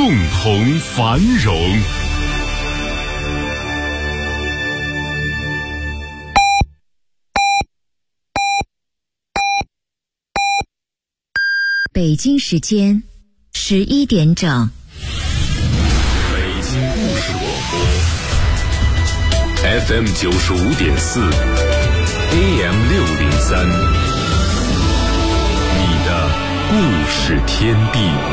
共同繁荣。 北京时间11点整。 北京故事广播 FM 95.4 AM 603，你的故事天地。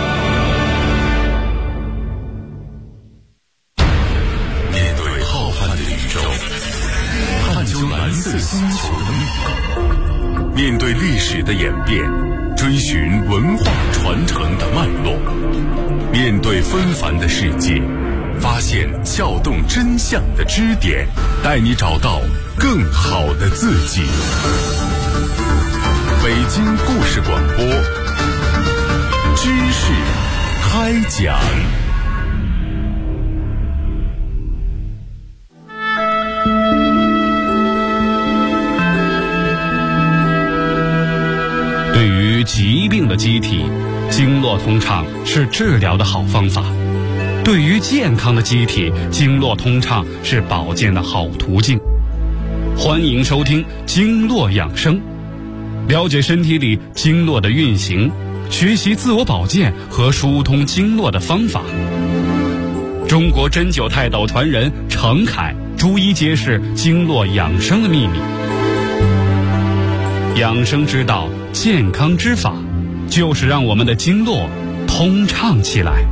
面对浩瀚的宇宙，探究蓝色星球的密码，面对历史的演变，追寻文化传承的脉络，面对纷繁的世界，发现撬动真相的支点，带你找到更好的自己。北京故事广播，知识开讲。 对于疾病的机体，经络通畅是治疗的好方法；对于健康的机体，经络通畅是保健的好途径。欢迎收听经络养生，了解身体里经络的运行，学习自我保健和疏通经络的方法。中国针灸泰斗传人程凯逐一揭示经络养生的秘密。养生之道，健康之法，就是让我们的经络通畅起来。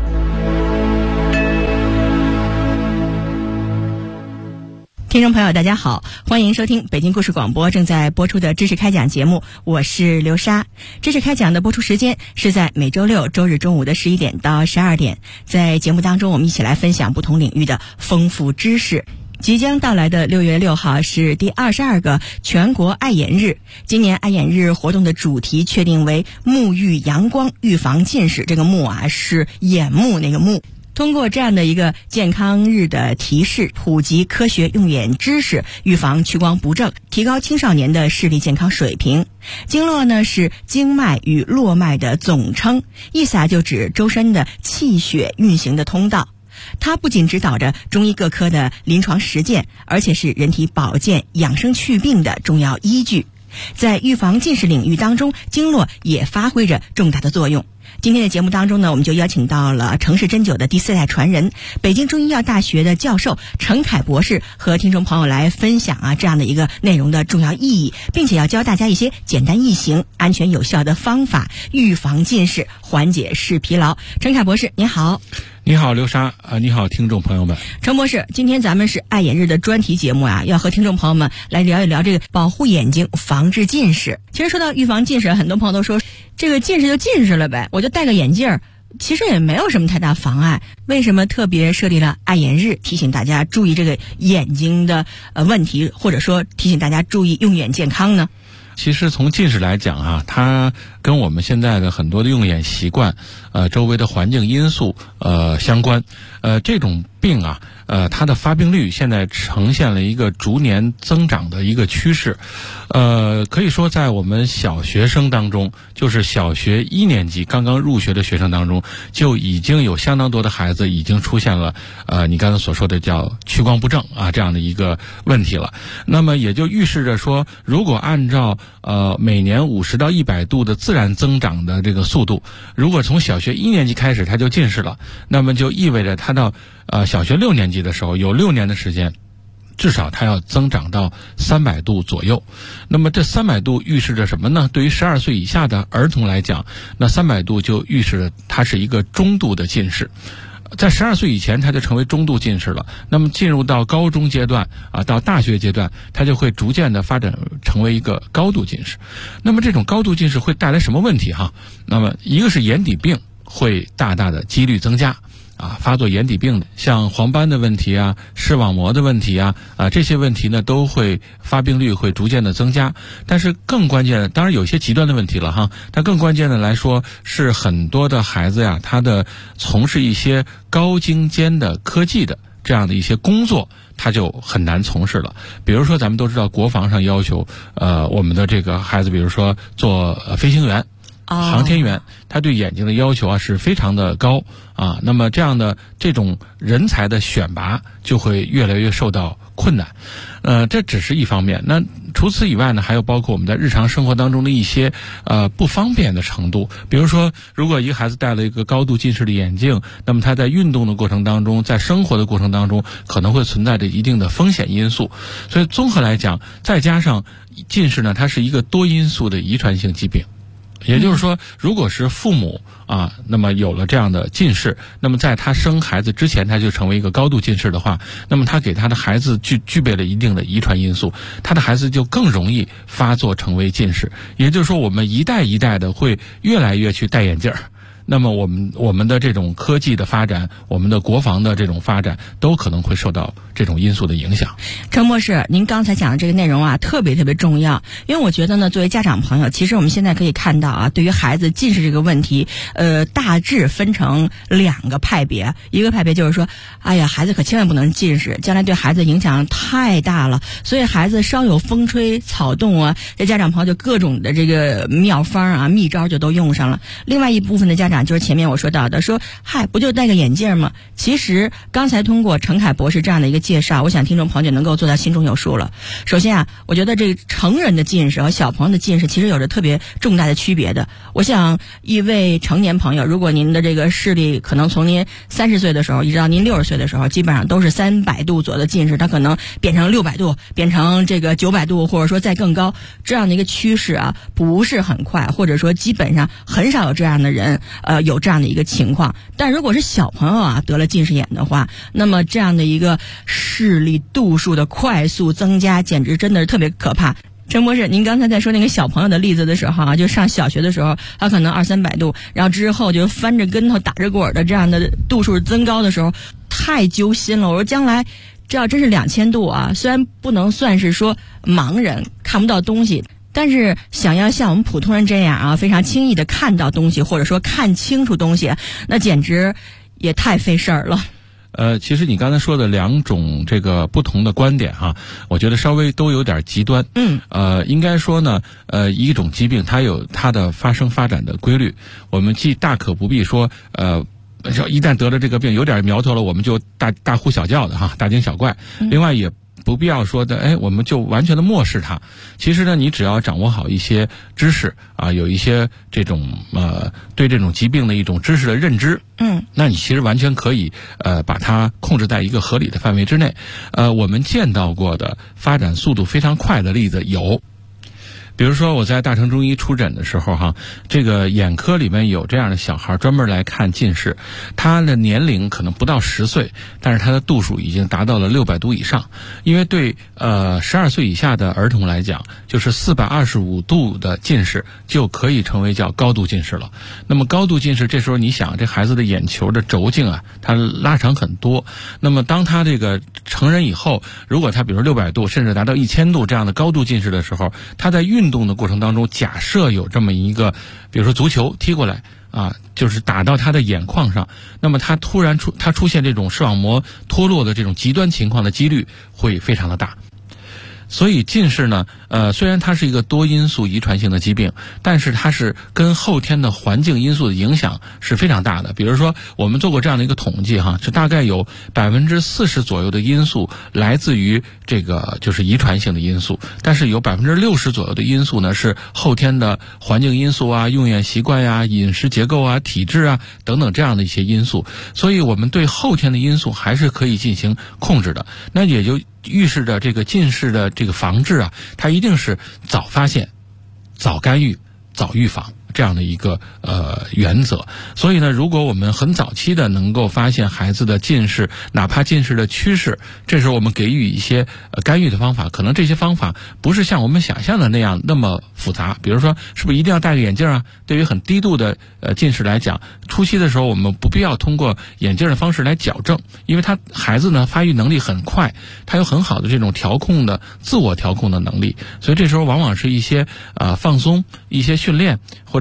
听众朋友大家好，欢迎收听北京故事广播正在播出的知识开讲节目，我是刘莎。知识开讲的播出时间是在每周六周日中午的11点到12点，在节目当中我们一起来分享不同领域的丰富知识。即将到来的6月6号是第22个全国爱眼日，今年爱眼日活动的主题确定为沐浴阳光，预防近视。这个沐啊是眼目那个沐。通过这样的一个健康日的提示，普及科学用眼知识，预防屈光不正，提高青少年的视力健康水平。经络呢是经脉与络脉的总称，意思就指周身的气血运行的通道。它不仅指导着中医各科的临床实践，而且是人体保健养生祛病的重要依据。在预防近视领域当中，经络也发挥着重大的作用。今天的节目当中呢，我们就邀请到了城市针灸的第4代传人，北京中医药大学的教授程凯博士，和听众朋友来分享这样的一个内容的重要意义，并且要教大家一些简单易行、安全有效的方法，预防近视，缓解视疲劳。程凯博士您好。 你好刘莎你好听众朋友们。 程博士，今天咱们是爱眼日的专题节目要和听众朋友们来聊一聊这个保护眼睛，防治近视。其实说到预防近视，很多朋友都说这个近视就近视了呗，我就戴个眼镜，其实也没有什么太大妨碍。为什么特别设立了爱眼日，提醒大家注意这个眼睛的问题，或者说提醒大家注意用眼健康呢？ 其实从近视来讲它跟我们现在的很多的用眼习惯周围的环境因素相关。这种病它的发病率现在呈现了一个逐年增长的一个趋势。可以说在我们小学生当中，就是小学1年级刚刚入学的学生当中，就已经有相当多的孩子已经出现了你刚才所说的叫屈光不正这样的一个问题了。那么也就预示着说，如果按照每年50到100度的自然增长的这个速度，如果从小学1年级开始他就近视了，那么就意味着他到小学6年级的时候，有6年的时间，至少它要增长到300度左右。那么这300度预示着什么呢？对于12岁以下的儿童来讲，那300度就预示着它是一个中度的近视。在12岁以前，它就成为中度近视了。那么进入到高中阶段到大学阶段，它就会逐渐的发展成为一个高度近视。那么这种高度近视会带来什么问题那么一个是眼底病会大大的几率增加发作眼底病的，像黄斑的问题视网膜的问题这些问题呢都会发病率会逐渐的增加。但是更关键的，当然有些极端的问题了但更关键的来说是很多的孩子他的从事一些高精尖的科技的这样的一些工作，他就很难从事了。比如说咱们都知道国防上要求我们的这个孩子，比如说做飞行员航天员，他对眼睛的要求啊是非常的高啊。那么这种人才的选拔就会越来越受到困难。这只是一方面。那除此以外呢，还有包括我们在日常生活当中的一些不方便的程度。比如说，如果一个孩子戴了一个高度近视的眼镜，那么他在运动的过程当中，在生活的过程当中，可能会存在着一定的风险因素。所以综合来讲，再加上近视呢，它是一个多因素的遗传性疾病。也就是说，如果是父母啊，那么有了这样的近视，那么在他生孩子之前，他就成为一个高度近视的话，那么他给他的孩子具备了一定的遗传因素，他的孩子就更容易发作成为近视。也就是说，我们一代一代的会越来越去戴眼镜儿。那么我们的这种科技的发展，我们的国防的这种发展，都可能会受到这种因素的影响。 陈博士，您刚才讲的这个内容啊，特别特别重要。因为我觉得呢，作为家长朋友，其实我们现在可以看到啊，对于孩子近视这个问题，大致分成2个派别。一个派别就是说，哎呀，孩子可千万不能近视，将来对孩子影响太大了。所以孩子稍有风吹草动啊，这家长朋友就各种的这个妙方啊、秘招就都用上了。另外一部分的家长就是前面我说到的，说嗨，不就戴个眼镜吗？其实刚才通过陈凯博士这样的一个介绍，我想听众朋友能够做到心中有数了。首先啊，我觉得这成人的近视和小朋友的近视其实有着特别重大的区别的。我想一位成年朋友，如果您的这个视力可能从您30岁的时候一直到您60岁的时候，基本上都是300度左右的近视，它可能变成600度，变成这个900度，或者说再更高，这样的一个趋势啊，不是很快，或者说基本上很少有这样的人有这样的一个情况。但如果是小朋友啊得了近视眼的话，那么这样的一个视力度数的快速增加，简直真的是特别可怕。陈博士，您刚才在说那个小朋友的例子的时候啊，就上小学的时候，他可能200-300度，然后之后就翻着跟头打着滚的这样的度数增高的时候，太揪心了。我说将来这要真是2000度啊，虽然不能算是说盲人看不到东西，但是想要像我们普通人这样啊，非常轻易的看到东西，或者说看清楚东西，那简直也太费事儿了。 其实你刚才说的2种这个不同的观点哈，我觉得稍微都有点极端。应该说呢，一种疾病它有它的发展的规律，我们既大可不必说一旦得了这个病有点苗头了，我们就大呼小叫的哈，大惊小怪。另外也不必要说的，我们就完全的漠视它。其实呢，你只要掌握好一些知识啊，有一些这种对这种疾病的一种知识的认知，那你其实完全可以把它控制在一个合理的范围之内。我们见到过的发展速度非常快的例子有。比如说我在大成中医出诊的时候哈，这个眼科里面有这样的小孩专门来看近视，他的年龄可能不到10岁，但是他的度数已经达到了600度以上。因为对12岁以下的儿童来讲，就是425度的近视就可以成为叫高度近视了。那么高度近视，这时候你想这孩子的眼球的轴径啊，它拉长很多。那么当他这个成人以后，如果他比如600度甚至达到1000度这样的高度近视的时候，他在运动的过程当中，假设有这么一个比如说足球踢过来啊，就是打到他的眼眶上，那么他突然出现这种视网膜脱落的这种极端情况的几率会非常的大。所以近视呢，虽然它是一个多因素遗传性的疾病，但是它是跟后天的环境因素的影响是非常大的。比如说我们做过这样的一个统计哈，是大概有40%左右的因素来自于这个就是遗传性的因素，但是有60%左右的因素呢是后天的环境因素啊、用眼习惯呀、饮食结构啊、体质啊等等这样的一些因素。所以我们对后天的因素还是可以进行控制的。那也就预示着这个近视的这个防治啊，它一定是早发现、早干预、早预防这样的一个原则。所以呢，如果我们很早期的能够发现孩子的近视，哪怕近视的趋势，这时候我们给予一些干预的方法，可能这些方法不是像我们想象的那样那么复杂。比如说是不是一定要戴个眼镜啊？对于很低度的近视来讲，初期的时候我们不必要通过眼镜的方式来矫正，因为孩子呢发育能力很快，他有很好的这种自我调控的能力，所以这时候往往是一些放松、一些训练或者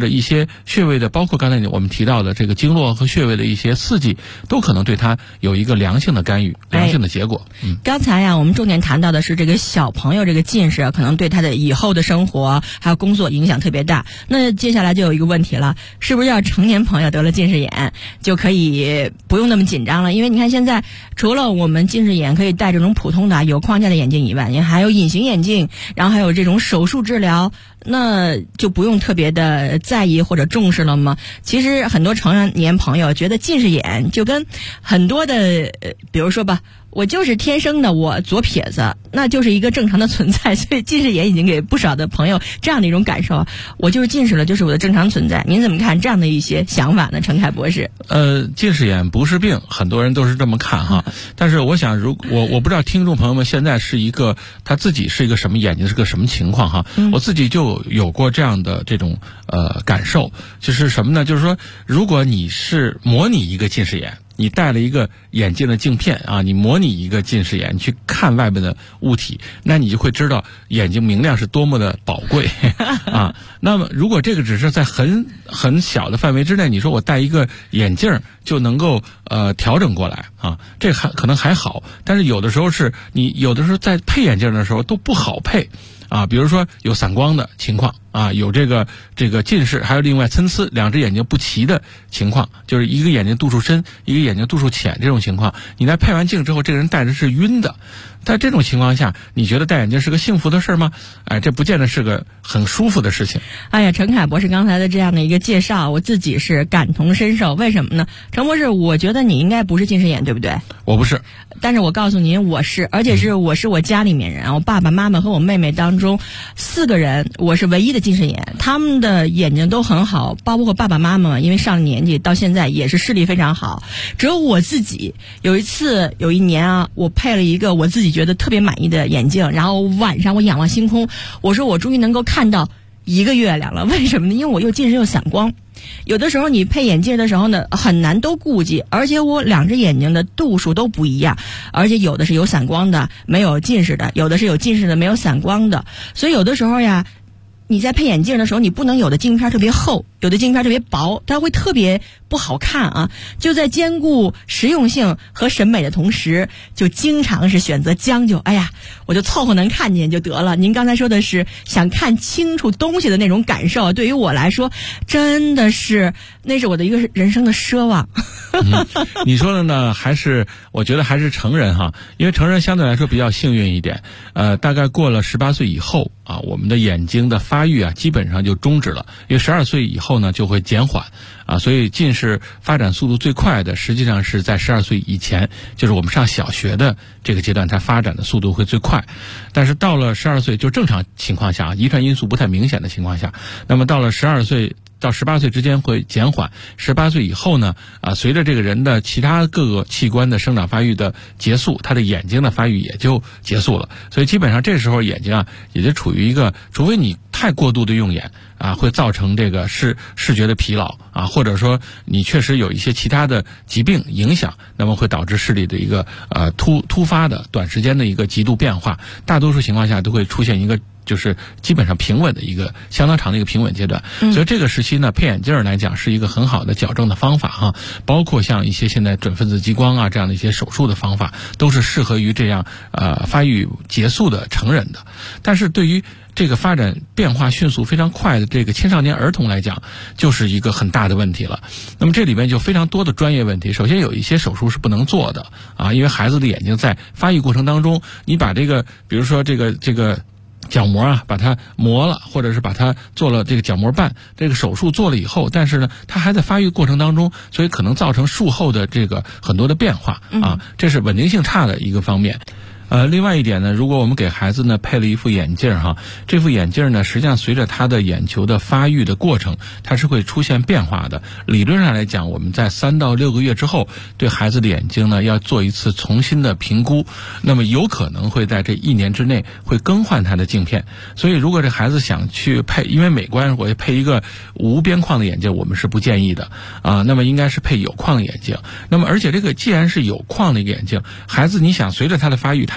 者一些穴位的，包括刚才我们提到的这个经络和穴位的一些刺激，都可能对它有一个良性的干预、良性的结果。 刚才呀，我们重点谈到的是这个小朋友这个近视可能对他的以后的生活还有工作影响特别大。那接下来就有一个问题了，是不是要成年朋友得了近视眼就可以不用那么紧张了？因为你看现在除了我们近视眼可以戴这种普通的有框架的眼镜以外，你还有隐形眼镜，然后还有这种手术治疗，那就不用特别的在意或者重视了吗？其实很多成年朋友觉得近视眼就跟很多的比如说吧，我就是天生的我左撇子，那就是一个正常的存在，所以近视眼已经给不少的朋友这样的一种感受，我就是近视了，就是我的正常存在。您怎么看这样的一些想法呢，陈凯博士？ 近视眼不是病，很多人都是这么看哈。但是我想，我不知道听众朋友们现在是一个他自己是一个什么眼睛，是个什么情况哈。我自己就有过这样的这种感受，就是什么呢？就是说，如果你是模拟一个近视眼。你戴了一个眼镜的镜片啊，你模拟一个近视眼去看外面的物体，那你就会知道眼睛明亮是多么的宝贵啊。那么如果这个只是在很小的范围之内，你说我戴一个眼镜就能够调整过来啊，这可能还好。但是有的时候是你有的时候在配眼镜的时候都不好配。啊，比如说有散光的情况啊，有这个近视，还有另外参差，两只眼睛不齐的情况，就是一个眼睛度数深，一个眼睛度数浅这种情况，你在配完镜之后，这个人戴着是晕的。在这种情况下，你觉得戴眼镜是个幸福的事吗？哎，这不见得是个很舒服的事情。 哎呀，陈凯博士刚才的这样的一个介绍，我自己是感同身受。为什么呢？陈博士，我觉得你应该不是近视眼，对不对？ 我不是。 但是我告诉您，我是，而且我是我家里面人，我爸爸妈妈和我妹妹当中4个人，我是唯一的近视眼，他们的眼睛都很好，包括爸爸妈妈，因为上了年纪到现在也是视力非常好。只有我自己有一年啊，我配了一个我自己觉得特别满意的眼镜，然后晚上我仰望星空，我说我终于能够看到1个月亮了。为什么呢？因为我又近视又散光。有的时候你配眼镜的时候呢，很难都顾及，而且我2只眼睛的度数都不一样，而且有的是有散光的，没有近视的，有的是有近视的，没有散光的。所以有的时候呀，你在配眼镜的时候，你不能有的镜片特别厚，有的镜片特别薄，它会特别不好看啊。就在兼顾实用性和审美的同时，就经常是选择将就，哎呀，我就凑合能看见就得了。您刚才说的是想看清楚东西的那种感受，对于我来说真的是那是我的一个人生的奢望。 你说的呢，我觉得还是成人哈，因为成人相对来说比较幸运一点，大概过了18岁以后啊，我们的眼睛的发育啊基本上就终止了，因为12岁以后呢就会减缓啊，所以近视发展速度最快的实际上是在12岁以前，就是我们上小学的这个阶段，它发展的速度会最快。但是到了12岁，就正常情况下，遗传因素不太明显的情况下，那么到了12岁到18岁之间会减缓，18岁以后呢，随着这个人的其他各个器官的生长发育的结束，他的眼睛的发育也就结束了。所以基本上这时候眼睛啊，也就处于一个，除非你太过度的用眼啊，会造成这个视觉的疲劳啊，或者说你确实有一些其他的疾病影响，那么会导致视力的一个突发的短时间的一个极度变化。大多数情况下都会出现一个就是基本上平稳的一个相当长的一个平稳阶段，所以这个时期呢，配眼镜来讲是一个很好的矫正的方法哈，包括像一些现在准分子激光啊这样的一些手术的方法，都是适合于这样发育结束的成人的。但是对于这个发展变化迅速非常快的这个青少年儿童来讲，就是一个很大的问题了。那么这里面就非常多的专业问题。首先有一些手术是不能做的啊，因为孩子的眼睛在发育过程当中，你把这个比如说这个角膜啊，把它磨了，或者是把它做了这个角膜瓣，这个手术做了以后，但是呢，它还在发育过程当中，所以可能造成术后的这个很多的变化啊，这是稳定性差的一个方面。另外一点呢，如果我们给孩子呢配了一副眼镜哈，这副眼镜呢，实际上随着他的眼球的发育的过程，它是会出现变化的。理论上来讲，我们在3到6个月之后，对孩子的眼睛呢要做一次重新的评估，那么有可能会在这1年之内会更换他的镜片。所以如果这孩子想去配，因为美观我配一个无边框的眼镜，我们是不建议的啊，那么应该是配有框的眼镜。那么而且这个既然是有框的一个眼镜，孩子你想随着他的发育，他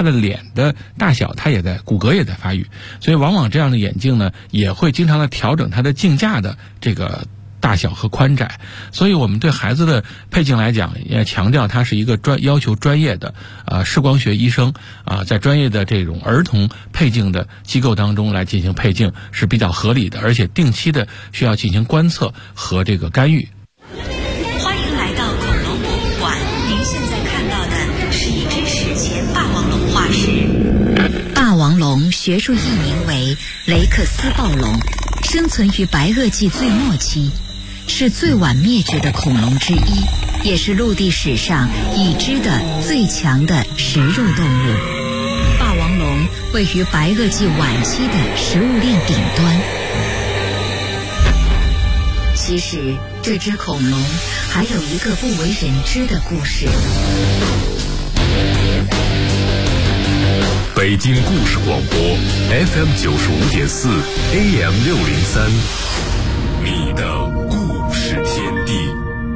他的脸的大小骨骼也在发育，所以往往这样的眼镜呢也会经常的调整它的镜架的这个大小和宽窄。所以我们对孩子的配镜来讲，也强调它是一个要求专业的视光学医生在专业的这种儿童配镜的机构当中来进行配镜是比较合理的，而且定期的需要进行观测和这个干预。 欢迎来到恐龙博物馆，您现在看到的是一只史前霸王龙化石。霸王龙学术译名为雷克斯暴龙，生存于白垩纪最末期，是最晚灭绝的恐龙之一，也是陆地史上已知的最强的食肉动物。霸王龙位于白垩纪晚期的食物链顶端。其实这只恐龙还有一个不为人知的故事。 北京故事广播 FM 95.4 AM 603，你的故事天地。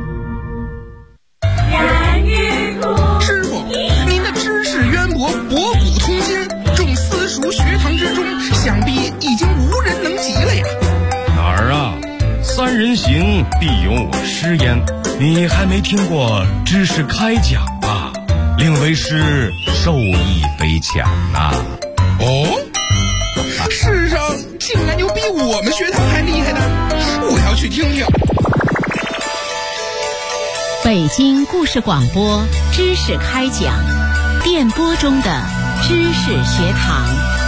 师傅，您的知识渊博，博古通今，众私塾学堂之中，想必已经无人能及了呀。 哪儿啊？三人行，必有我师焉。你还没听过知识开讲吧？令为师受益匪浅呐。 哦，世上竟然有比我们学堂还厉害的，我要去听听。 北京故事广播知识开讲，电波中的知识学堂。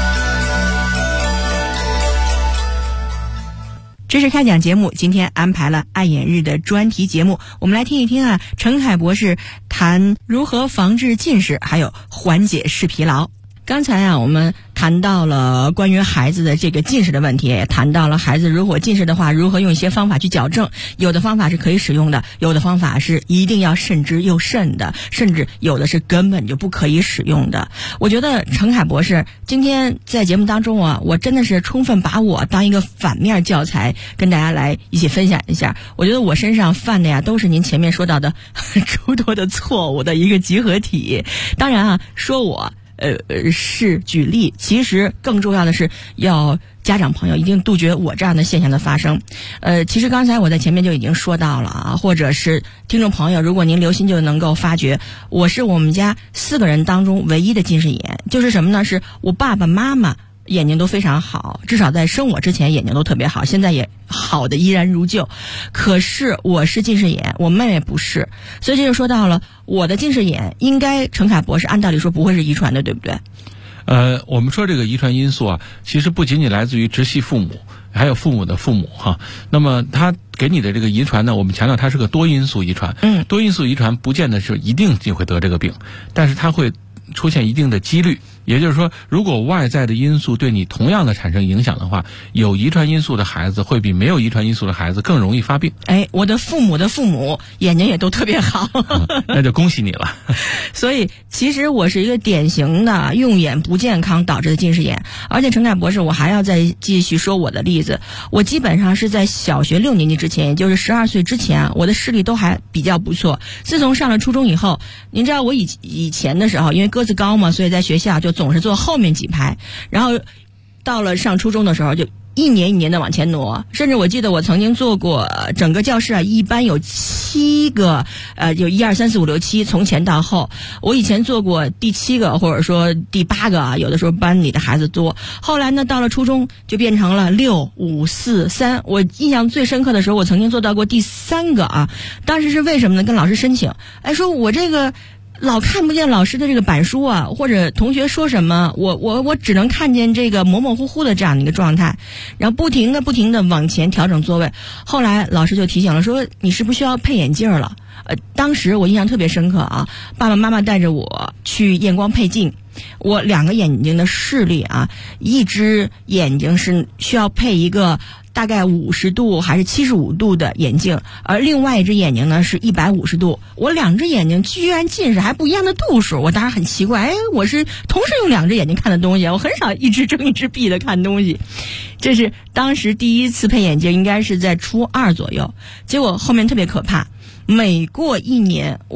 知识开讲节目今天安排了爱眼日的专题节目，我们来听一听陈凯博士谈如何防治近视，还有缓解视疲劳。刚才我们谈到了关于孩子的这个近视的问题，也谈到了孩子如果近视的话，如何用一些方法去矫正。有的方法是可以使用的，有的方法是一定要慎之又慎的，甚至有的是根本就不可以使用的。我觉得陈凯博士今天在节目当中我真的是充分把我当一个反面教材，跟大家来一起分享一下。我觉得我身上犯的都是您前面说到的诸多的错误的一个集合体。当然说我是举例，其实更重要的是要家长朋友一定杜绝我这样的现象的发生。其实刚才我在前面就已经说到了或者是听众朋友，如果您留心就能够发觉，我是我们家4个人当中唯一的近视眼。就是什么呢？是我爸爸妈妈眼睛都非常好，至少在生我之前眼睛都特别好，现在也好的依然如旧。可是我是近视眼，我妹妹不是，所以这就说到了我的近视眼应该陈凯博士按道理说不会是遗传的，对不对？ 我们说这个遗传因素其实不仅仅来自于直系父母，还有父母的父母那么他给你的这个遗传呢，我们强调它是个多因素遗传。多因素遗传不见得是一定就会得这个病，但是它会出现一定的几率。也就是说，如果外在的因素对你同样的产生影响的话，有遗传因素的孩子会比没有遗传因素的孩子更容易发病。 我的父母的父母眼睛也都特别好那就恭喜你了所以其实我是一个典型的用眼不健康导致的近视眼。而且陈凯博士，我还要再继续说我的例子。我基本上是在小学6年级之前，也就是12岁之前，我的视力都还比较不错。自从上了初中以后，您知道我以前的时候因为个子高嘛，所以在学校就总是坐后面几排，然后到了上初中的时候就一年一年的往前挪，甚至我记得我曾经做过整个教室一般有7个有1、2、3、4、5、6、7，从前到后。我以前做过第7个或者说第8个有的时候班里的孩子多。后来呢，到了初中就变成了6、5、4、3。我印象最深刻的时候，我曾经做到过第3个当时是为什么呢？跟老师申请，说我这个老看不见老师的这个板书或者同学说什么，我只能看见这个模模糊糊的这样的一个状态，然后不停的往前调整座位。后来老师就提醒了，说你是不是需要配眼镜了？当时我印象特别深刻爸爸妈妈带着我去验光配镜，我2个眼睛的视力一只眼睛是需要配一个大概50度还是75度的眼镜，而另外一只眼睛呢是150度。我2只眼睛居然近视还不一样的度数，我当然很奇怪，我是同时用2只眼睛看的东西，我很少一只睁一只闭的看东西。这是当时第一次配眼镜，应该是在初2左右。结果后面特别可怕，每过1年我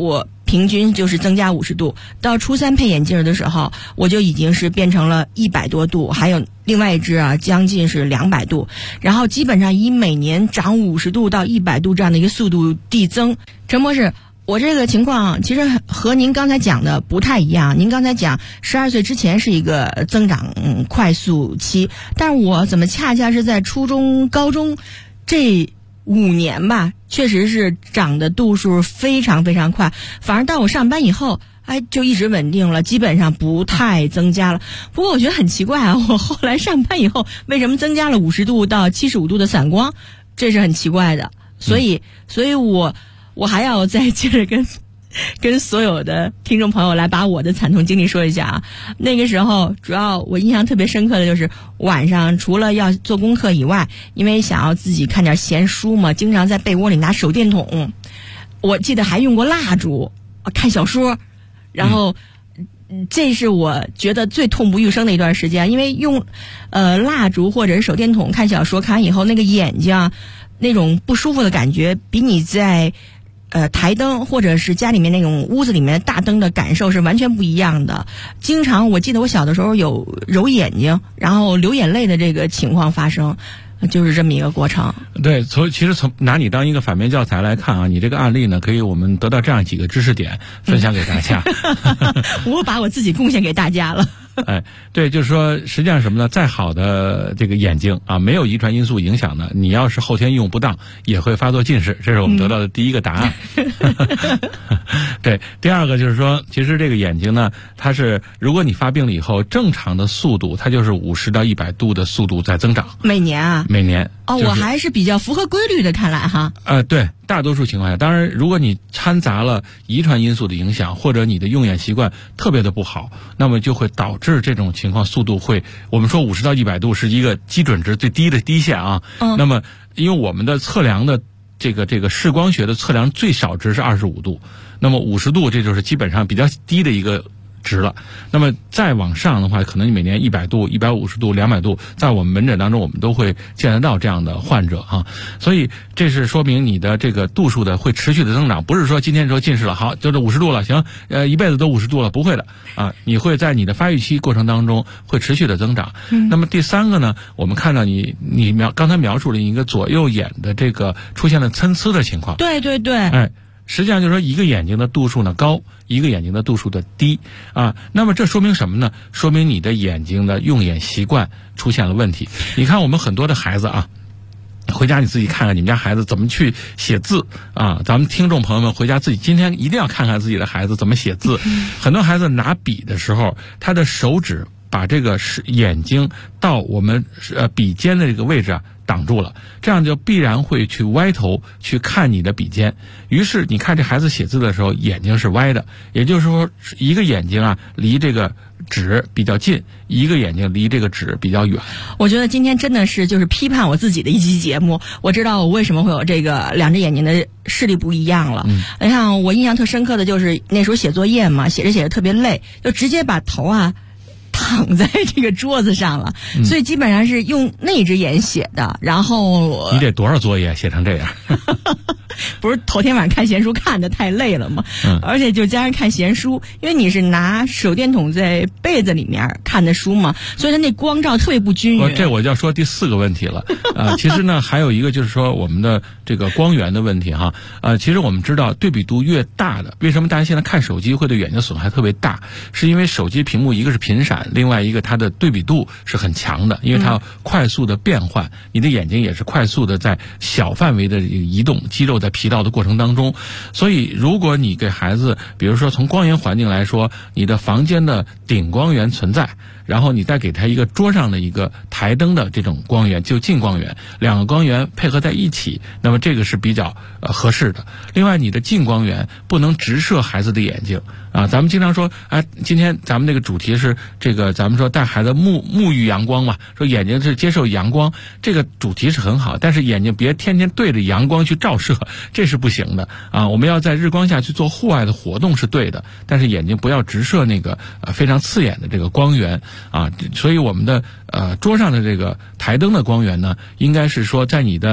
平均就是增加50度。到初3配眼镜的时候，我就已经是变成了100多度，还有另外一只啊，将近是200度。然后基本上以每年长50度到100度这样的一个速度递增。陈博士，我这个情况其实和您刚才讲的不太一样。您刚才讲12岁之前是一个增长快速期，但是我怎么恰恰是在初中、高中这5年吧，确实是长的度数非常非常快，反而到我上班以后，就一直稳定了，基本上不太增加了。不过我觉得很奇怪啊，我後來上班以後，為什麼增加了50度到75度的散光？這是很奇怪的。所以我還要再接着跟所有的聽眾朋友來把我的慘痛經歷說一下啊。那個時候主要我印象特別深刻的就是晚上除了要做功課以外，因為想要自己看點閒書嘛，經常在被窩裡拿手電筒，我記得還用過蠟燭看小說，然後這是我覺得最痛不欲生的一段時間，因為用蠟燭或者是手電筒看小說，看完以後那個眼睛那種不舒服的感覺比你在台燈或者是家裡面那種屋子裡面大燈的感受是完全不一樣的。經常我記得我小的時候有揉眼睛然後流眼淚的這個情況發生，就是這麼一個過程。 對，其實從拿你當一個反面教材來看啊，你這個案例呢，可以我們得到這樣幾個知識點分享給大家。 我把我自己貢獻給大家了。 對，就是說實際上什麼呢，再好的這個眼睛啊，沒有遺傳因素影響呢，你要是後天用不當也會發作近視，這是我們得到的第一個答案。對，第二個就是說其實這個眼睛呢，它是如果你發病了以後，正常的速度它就是50到100度的速度在增長。 每年啊？ 每年。 我還是比較符合規律的，看來哈。 對，大多數情況下，當然如果你摻雜了遺傳因素的影響，或者你的用眼習慣特別的不好，那麼就會導致這種情況速度會，我們說50到100度是一個基準值最低的低線啊。那麼因為我們的測量的這個視光學的測量最少值是25度，那麼50度這就是基本上比較低的一個值了。那麼再往上的話，可能你每年100度、150度、200度，在我们门诊当中我们都会见得到这样的患者哈。所以这是说明你的这个度数的会持续的增长，不是说今天说近视了，好就是50度了，行，一辈子都50度了，不会的啊，你会在你的发育期过程当中会持续的增长。那么第三个呢，我们看到你刚才描述了一个左右眼的这个出现了参差的情况。 对对对。 实际上就是说一个眼睛的度数呢高，一个眼睛的度数的低啊。那么这说明什么呢？说明你的眼睛的用眼习惯出现了问题。你看我们很多的孩子啊，回家你自己看看你们家孩子怎么去写字啊。咱们听众朋友们回家自己今天一定要看看自己的孩子怎么写字。很多孩子拿笔的时候，他的手指把这个眼睛到我们笔尖的这个位置啊挡住了，这样就必然会去歪头去看你的笔尖。于是你看这孩子写字的时候眼睛是歪的，也就是说一个眼睛啊离这个纸比较近，一个眼睛离这个纸比较远。 我觉得今天真的是就是批判我自己的一期节目。我知道我为什么会有这个两只眼睛的视力不一样了。你看我印象特深刻的就是那时候写作业嘛，写着写着特别累，就直接把头啊躺在这个桌子上了，所以基本上是用那只眼写的。然后你得多少作业写成这样？ 不是头天晚上看闲书看得太累了吗？而且就加上看闲书，因为你是拿手电筒在被子里面看的书嘛，所以它那光照特别不均匀。 这我就要说第4个问题了。其实呢还有一个就是说我们的这个光源的问题哈。其实我们知道对比度越大的，为什么大家现在看手机会对眼睛损害特别大，是因为手机屏幕一个是频闪，另外一个它的对比度是很强的，因为它快速的变换，你的眼睛也是快速的在小范围的移动，肌肉在疲劳的过程当中。所以如果你给孩子比如说从光源环境来说，你的房间的顶光源存在，然后你再给他一个桌上的一个台灯的这种光源，就近光源，两个光源配合在一起，那么这个是比较合适的。另外你的近光源不能直射孩子的眼睛啊。咱们经常说今天咱们这个主题是这个咱们说带孩子沐浴阳光嘛，说眼睛是接受阳光，这个主题是很好，但是眼睛别天天对着阳光去照射，这是不行的啊。我们要在日光下去做户外的活动是对的，但是眼睛不要直射那个非常刺眼的这个光源啊。所以我们的桌上的这个台灯的光源呢，应该是说在你的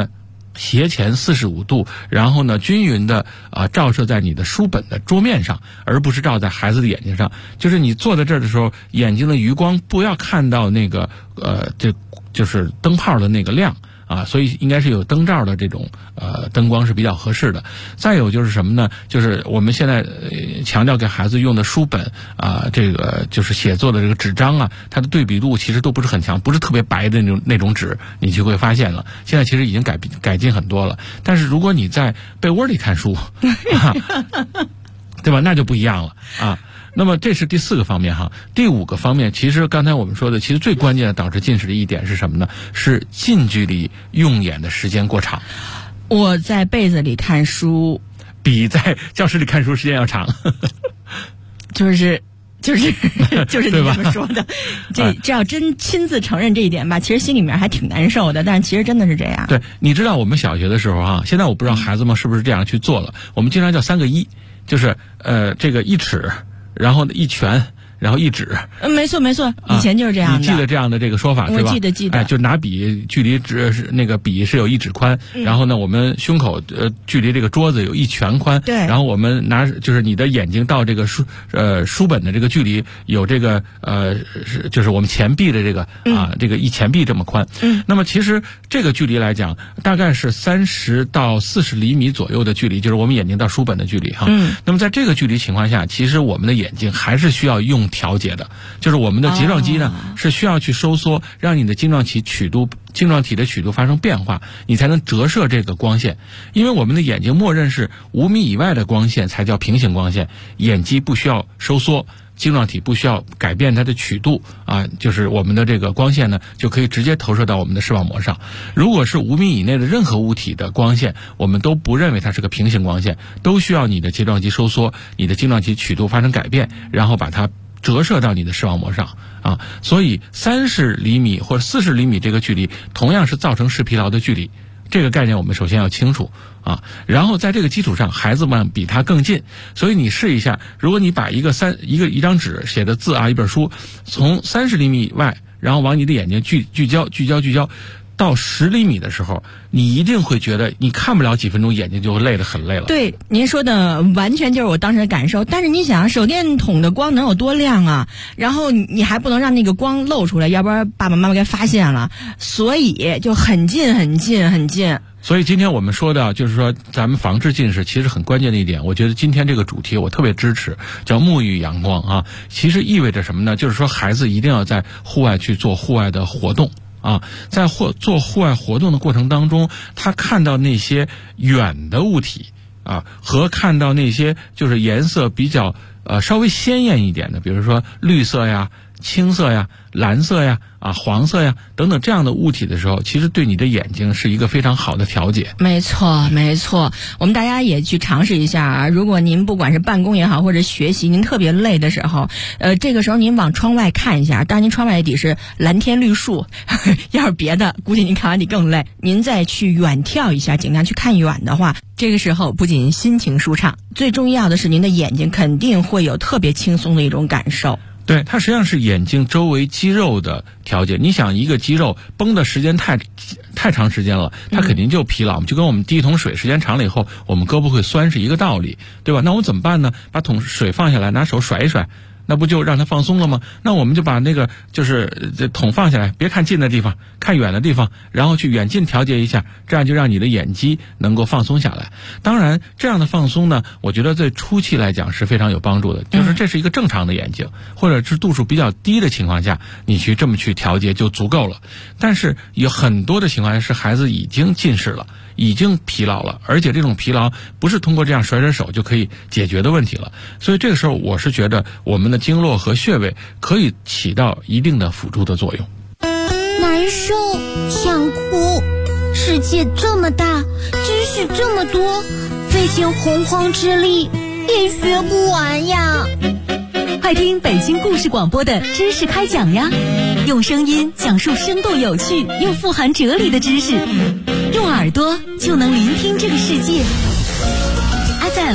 斜前45度，然后呢均匀的照射在你的书本的桌面上，而不是照在孩子的眼睛上。就是你坐在这儿的时候，眼睛的余光不要看到那个就是灯泡的那个亮啊，所以应该是有灯罩的这种灯光是比较合适的。再有就是什么呢？就是我们现在强调给孩子用的书本这个就是写作的这个纸张啊，它的对比度其实都不是很强，不是特别白的那种纸，你就会发现了，现在其实已经改进很多了。但是如果你在被窝里看书，对吧？那就不一样了啊。那么这是第4个方面哈。第5个方面，其实刚才我们说的，其实最关键的导致近视的一点是什么呢？是近距离用眼的时间过长。 我在被子里看书比在教室里看书时间要长。 就是你这么说的，这要真亲自承认这一点吧，其实心里面还挺难受的，但是其实真的是这样。 对，你知道我们小学的时候啊，现在我不知道孩子们是不是这样去做了，我们经常叫3个1，就是这个1尺，然后1拳，然后1指。 没错，以前就是这样的。 你记得这样的这个说法是吧？ 我记得。 就拿笔，距离那个笔是有1指宽，然后呢，我们胸口距离这个桌子有1拳宽。 对。 然后我们就是你的眼睛到这个书本的这个距离有这个就是我们前臂的这个这个1前臂这么宽。那么其实这个距离来讲，大概是30到40厘米左右的距离，就是我们眼睛到书本的距离哈。那么在这个距离情况下，其实我们的眼睛还是需要用调节的，就是我们的睫状肌呢是需要去收缩，让你的晶状体的曲度发生变化，你才能折射这个光线。因为我们的眼睛默认是5米以外的光线才叫平行光线，眼肌不需要收缩，晶状体不需要改变它的曲度就是我们的这个光线呢就可以直接投射到我们的视网膜上。如果是5米以内的任何物体的光线，我们都不认为它是个平行光线，都需要你的睫状肌收缩，你的晶状体曲度发生改变，然后把它折射到你的视网膜上所以30厘米或者40厘米这个距离同样是造成视疲劳的距离，这个概念我们首先要清楚然后在这个基础上，孩子们比他更近。所以你试一下，如果你把一张纸写的字一本书从30厘米以外，然后往你的眼睛聚焦到10厘米的时候，你一定会觉得你看不了几分钟，眼睛就会累得很累了。 对，您说的完全就是我当时的感受。但是你想，手电筒的光能有多亮啊？然后你还不能让那个光露出来，要不然爸爸妈妈该发现了。所以就很近。 所以今天我们说的就是说，咱们防治近视其实很关键的一点，我觉得今天这个主题我特别支持，叫沐浴阳光其实意味着什么呢？就是说孩子一定要在户外去做户外的活动在做户外活动的过程当中，他看到那些远的物体和看到那些就是颜色比较稍微鲜艳一点的，比如说绿色呀、青色呀、蓝色呀、黄色呀等等这样的物体的时候，其实对你的眼睛是一个非常好的调节。 没错，我们大家也去尝试一下如果您不管是办公也好，或者学习您特别累的时候，这个时候您往窗外看一下，当然您窗外底是蓝天绿树，要是别的估计您看完你更累。您再去远眺一下，尽量去看远的话，这个时候不仅心情舒畅，最重要的是您的眼睛肯定会有特别轻松的一种感受。 对，它实际上是眼睛周围肌肉的调节。你想一个肌肉绷的时间太长时间了，它肯定就疲劳，就跟我们滴一桶水时间长了以后我们胳膊会酸是一个道理，对吧？那我们怎么办呢？把桶水放下来，拿手甩一甩，那不就让它放松了吗？那我们就把那个就是桶放下来，别看近的地方，看远的地方，然后去远近调节一下，这样就让你的眼肌能够放松下来。当然这样的放松呢，我觉得在初期来讲是非常有帮助的，就是这是一个正常的眼睛，或者是度数比较低的情况下，你去这么去调节就足够了。但是有很多的情况下是孩子已经近视了，已经疲劳了，而且这种疲劳不是通过这样甩甩手就可以解决的问题了。所以这个时候我是觉得我们的经络和穴位可以起到一定的辅助的作用。 难受，想哭，世界这么大，知识这么多，费尽洪荒之力也学不完呀。 快听北京故事广播的知识开讲呀，用声音讲述生动有趣又富含哲理的知识，用耳朵就能聆听这个世界。FM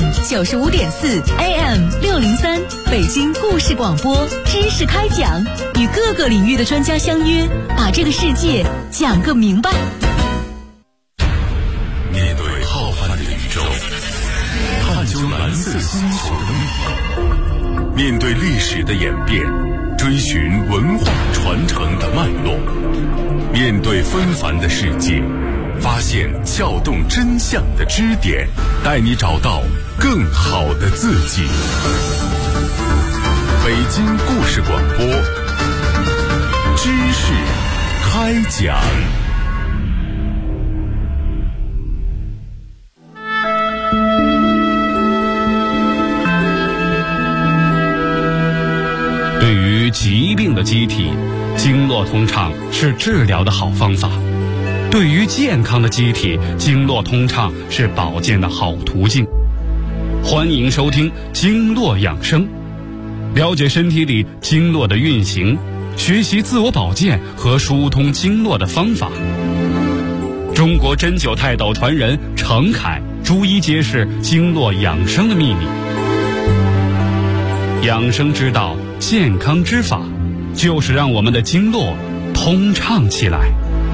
95.4 AM 603，北京故事广播知识开讲，与各个领域的专家相约，把这个世界讲个明白。 星球的密码。面对历史的演变，追寻文化传承的脉络，面对纷繁的世界，发现撬动真相的支点，带你找到更好的自己。北京故事广播，知识开讲。 对于疾病的机体，经络通畅是治疗的好方法；对于健康的机体，经络通畅是保健的好途径。欢迎收听经络养生，了解身体里经络的运行，学习自我保健和疏通经络的方法。中国针灸泰斗传人程凯逐一揭示经络养生的秘密。养生之道，健康之法，就是让我们的经络通畅起来。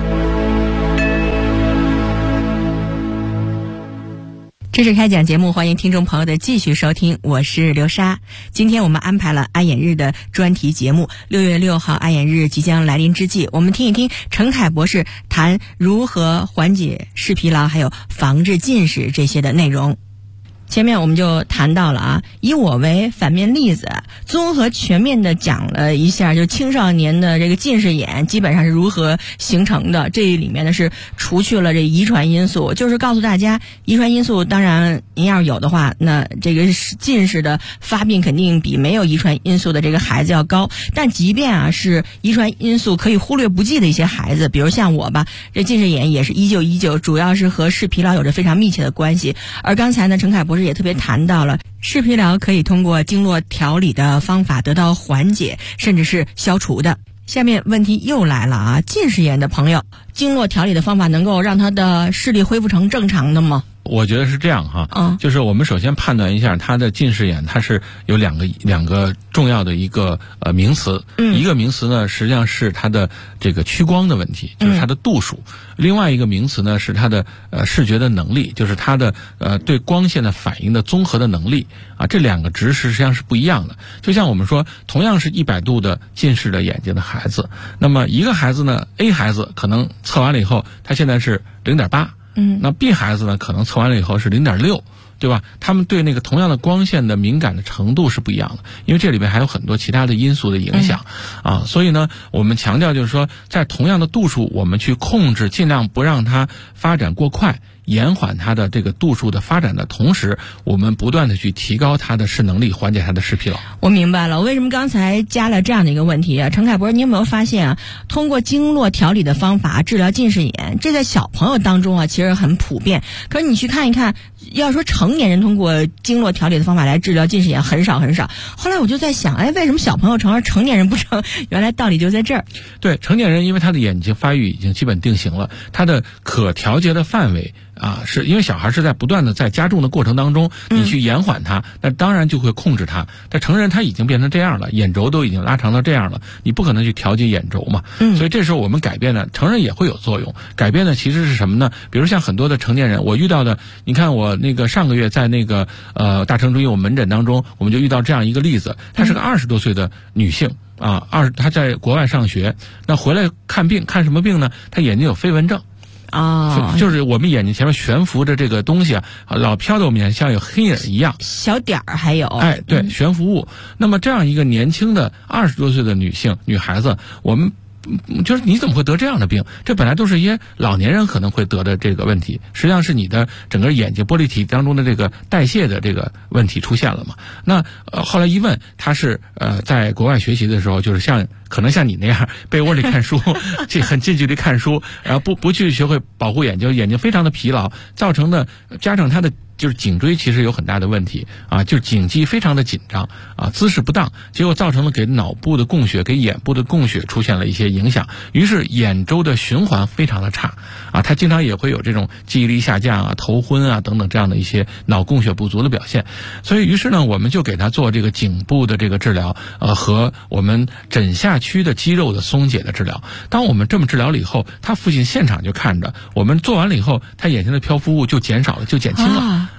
知识开讲节目，欢迎听众朋友的继续收听，我是刘莎。今天我们安排了爱眼日的专题节目，6月6号爱眼日即将来临之际，我们听一听程凯博士谈如何缓解视疲劳还有防治近视这些的内容。前面我们就谈到了以我为反面例子，综合全面的讲了一下，就青少年的这个近视眼基本上是如何形成的。这里面呢是除去了这遗传因素，就是告诉大家，遗传因素当然您要是有的话，那这个近视的发病肯定比没有遗传因素的这个孩子要高。但即便是遗传因素可以忽略不计的一些孩子，比如像我吧，这近视眼也是依旧，主要是和视疲劳有着非常密切的关系。而刚才呢，程凯博士也特别谈到了视疲劳可以通过经络调理的方法得到缓解，甚至是消除的。下面问题又来了近视眼的朋友，经络调理的方法能够让他的视力恢复成正常的吗？ 我觉得是这样就是我们首先判断一下他的近视眼，它是有两个重要的一个名词，一个名词呢实际上是它的这个屈光的问题，就是它的度数，另外一个名词呢是它的视觉的能力，就是它的对光线的反应的综合的能力这两个值实际上是不一样的。就像我们说，同样是100度的近视的眼睛的孩子，那么一个孩子呢 A 孩子可能测完了以后，他现在是0.8，那 B 孩子呢可能测完了以后是0.6，对吧？他们对那个同样的光线的敏感的程度是不一样的，因为这里面还有很多其他的因素的影响所以呢，我们强调就是说，在同样的度数，我们去控制，尽量不让它发展过快，延缓它的这个度数的发展的同时，我们不断的去提高它的视能力，缓解它的视疲劳。我明白了，为什么刚才加了这样的一个问题程凯博士，你有没有发现通过经络调理的方法治疗近视眼，这在小朋友当中其实很普遍。可是你去看一看，要说成年人通过经络调理的方法来治疗近视眼很少。后来我就在想，为什么小朋友成而成年人不成？原来道理就在这儿。对，成年人因为他的眼睛发育已经基本定型了，他的可调节的范围是因为小孩是在不断的在加重的过程当中，你去延缓它，那当然就会控制它。但成人他已经变成这样了，眼轴都已经拉长到这样了，你不可能去调节眼轴嘛。所以这时候我们改变呢，成人也会有作用。改变呢其实是什么呢？比如像很多的成年人，我遇到的，你看我那个上个月在那个大成中医我们门诊当中，我们就遇到这样一个例子，她是个20多岁的女性她在国外上学，那回来看病，看什么病呢？她眼睛有飞蚊症。就是我们眼睛前面悬浮着这个东西老飘在我们眼前，像有黑影一样，小点儿还有对，悬浮物。那么这样一个年轻的20多岁的女孩子，我们就是你怎么会得这样的病？这本来都是一些老年人可能会得的这个问题，实际上是你的整个眼睛玻璃体当中的这个代谢的这个问题出现了嘛。那后来一问，他是在国外学习的时候，就是可能像你那样被窝里看书很近距离看书，然后不去学会保护眼睛，眼睛非常的疲劳，造成的加上他的就是颈椎其实有很大的问题就是颈肌非常的紧张姿势不当，结果造成了给脑部的供血给眼部的供血出现了一些影响，于是眼周的循环非常的差他经常也会有这种记忆力下降头昏等等这样的一些脑供血不足的表现。所以于是呢，我们就给他做这个颈部的这个治疗和我们枕下区的肌肉的松解的治疗。当我们这么治疗了以后，他父亲现场就看着我们做完了以后，他眼睛的漂浮物就减少了，就减轻了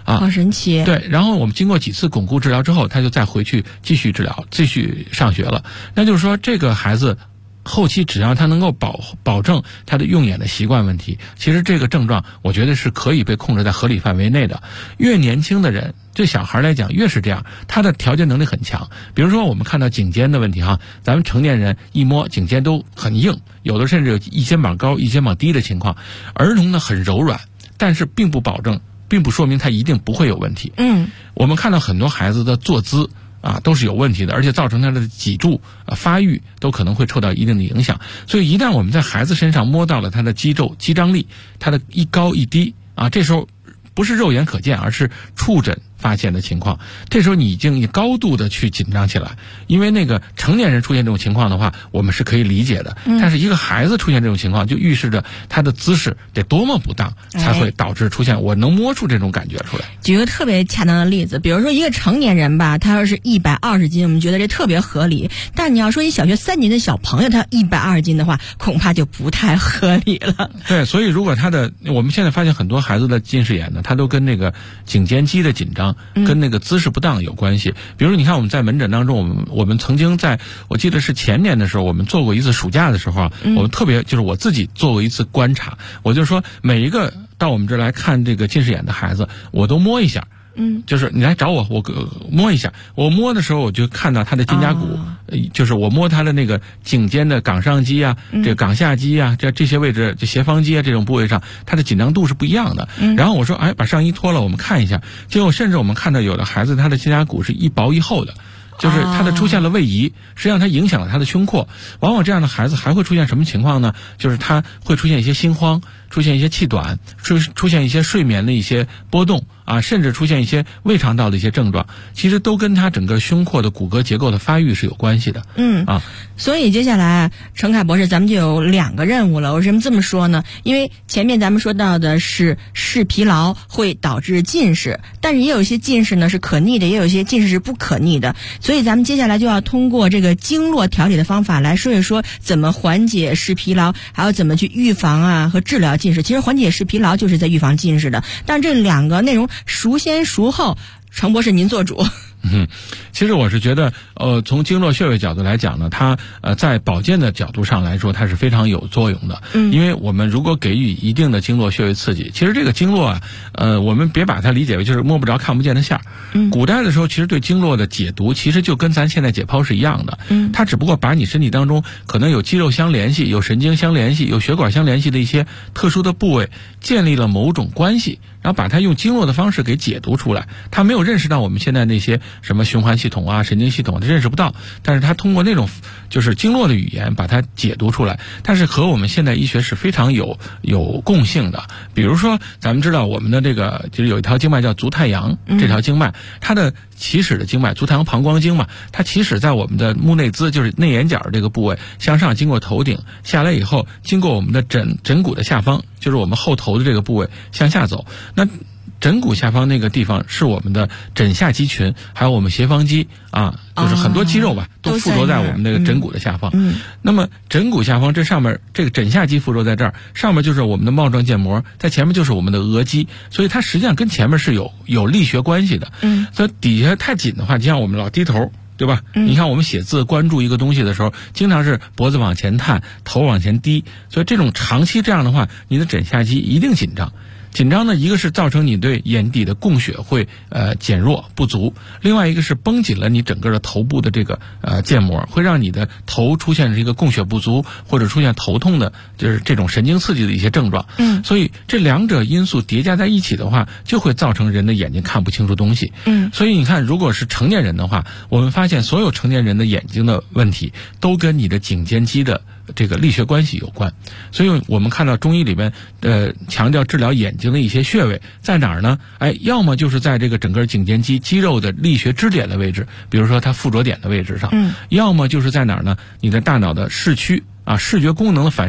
啊， 好神奇。 对，然后我们经过几次巩固治疗之后，他就再回去继续治疗，继续上学了。那就是说，这个孩子后期只要他能够保证他的用眼的习惯问题，其实这个症状我觉得是可以被控制在合理范围内的。越年轻的人，对小孩来讲越是这样，他的调节能力很强。比如说我们看到颈肩的问题哈，咱们成年人一摸颈肩都很硬，有的甚至有一肩膀高一肩膀低的情况，儿童呢很柔软，但是并不保证，并不说明他一定不会有问题。我们看到很多孩子的坐姿都是有问题的，而且造成他的脊柱发育都可能会受到一定的影响。所以一旦我们在孩子身上摸到了他的肌肉肌张力，他的一高一低这时候不是肉眼可见，而是触诊发现的情况，这时候你已经高度的去紧张起来。因为那个成年人出现这种情况的话，我们是可以理解的，但是一个孩子出现这种情况，就预示着他的姿势得多么不当，才会导致出现我能摸出这种感觉出来。 举个特别恰当的例子，比如说一个成年人吧，他要是120斤，我们觉得这特别合理，但你要说一小学3年级的小朋友他120斤的话，恐怕就不太合理了。 对，所以如果我们现在发现很多孩子的近视眼呢，他都跟那个颈肩肌的紧张跟那个姿势不当有关系。比如说你看我们在门诊当中，我们曾经我记得是前年的时候，我们做过一次暑假的时候我们特别就是我自己做过一次观察，我就说每一个到我们这儿来看这个近视眼的孩子，我都摸一下。就是你来找我摸一下，我摸的时候我就看到他的肩胛骨，就是我摸他的那个颈肩的冈上肌这个冈下肌这些位置，这斜方肌这种部位上，它的紧张度是不一样的。然后我说把上衣脱了，我们看一下，结果甚至我们看到有的孩子他的肩胛骨是一薄一厚的，就是他的出现了位移，实际上他影响了他的胸廓。往往这样的孩子还会出现什么情况呢？就是他会出现一些心慌，出现一些气短，出现一些睡眠的一些波动甚至出现一些胃肠道的一些症状，其实都跟他整个胸廓的骨骼结构的发育是有关系的。 所以接下来程凯博士咱们就有2个任务了。为什么这么说呢？因为前面咱们说到的是视疲劳会导致近视，但是也有一些近视呢是可逆的，也有一些近视是不可逆的。所以咱们接下来就要通过这个经络调理的方法来说一说怎么缓解视疲劳，还有怎么去预防和治疗近视。其实缓解视疲劳就是在预防近视的，但这2个内容孰先孰后，程博士您做主。 其实我是觉得从经络穴位角度来讲呢，它在保健的角度上来说，它是非常有作用的。因为我们如果给予一定的经络穴位刺激，其实这个经络我们别把它理解为就是摸不着看不见的线儿。古代的时候其实对经络的解读其实就跟咱现在解剖是一样的。它只不过把你身体当中可能有肌肉相联系，有神经相联系，有血管相联系的一些特殊的部位建立了某种关系，然后把它用经络的方式给解读出来。它没有认识到我们现在那些什么循环系统神经系统，它认识不到，但是它通过那种就是经络的语言把它解读出来，但是和我们现代医学是非常有共性的。比如说咱们知道我们的这个就是有一条经脉叫足太阳，这条经脉它的起始的经脉足太阳膀胱经嘛，它起始在我们的目内眦，就是内眼角这个部位向上经过头顶下来以后，经过我们的枕骨的下方，就是我们后头的这个部位向下走。那枕骨下方那个地方是我们的枕下肌群，还有我们斜方肌就是很多肌肉吧，都附着在我们那个枕骨的下方。那么枕骨下方这上面这个枕下肌附着在这儿，上面就是我们的帽状腱膜，在前面就是我们的额肌，所以它实际上跟前面是有力学关系的。所以底下太紧的话，就像我们老低头，对吧？你看我们写字关注一个东西的时候，经常是脖子往前探，头往前低，所以这种长期这样的话，你的枕下肌一定紧张。紧张呢，一个是造成你对眼底的供血会减弱不足，另外一个是绷紧了你整个的头部的这个腱膜，会让你的头出现一个供血不足或者出现头痛的，就是这种神经刺激的一些症状。所以这2者因素叠加在一起的话，就会造成人的眼睛看不清楚东西。所以你看，如果是成年人的话，我们发现所有成年人的眼睛的问题都跟你的颈肩肌的这个力学关系有关。所以我们看到中医里面强调治疗眼睛的一些穴位在哪儿呢？要么就是在这个整个颈肩肌肌肉的力学支点的位置，比如说它附着点的位置上，要么就是在哪儿呢？你的大脑的视区视觉功能的反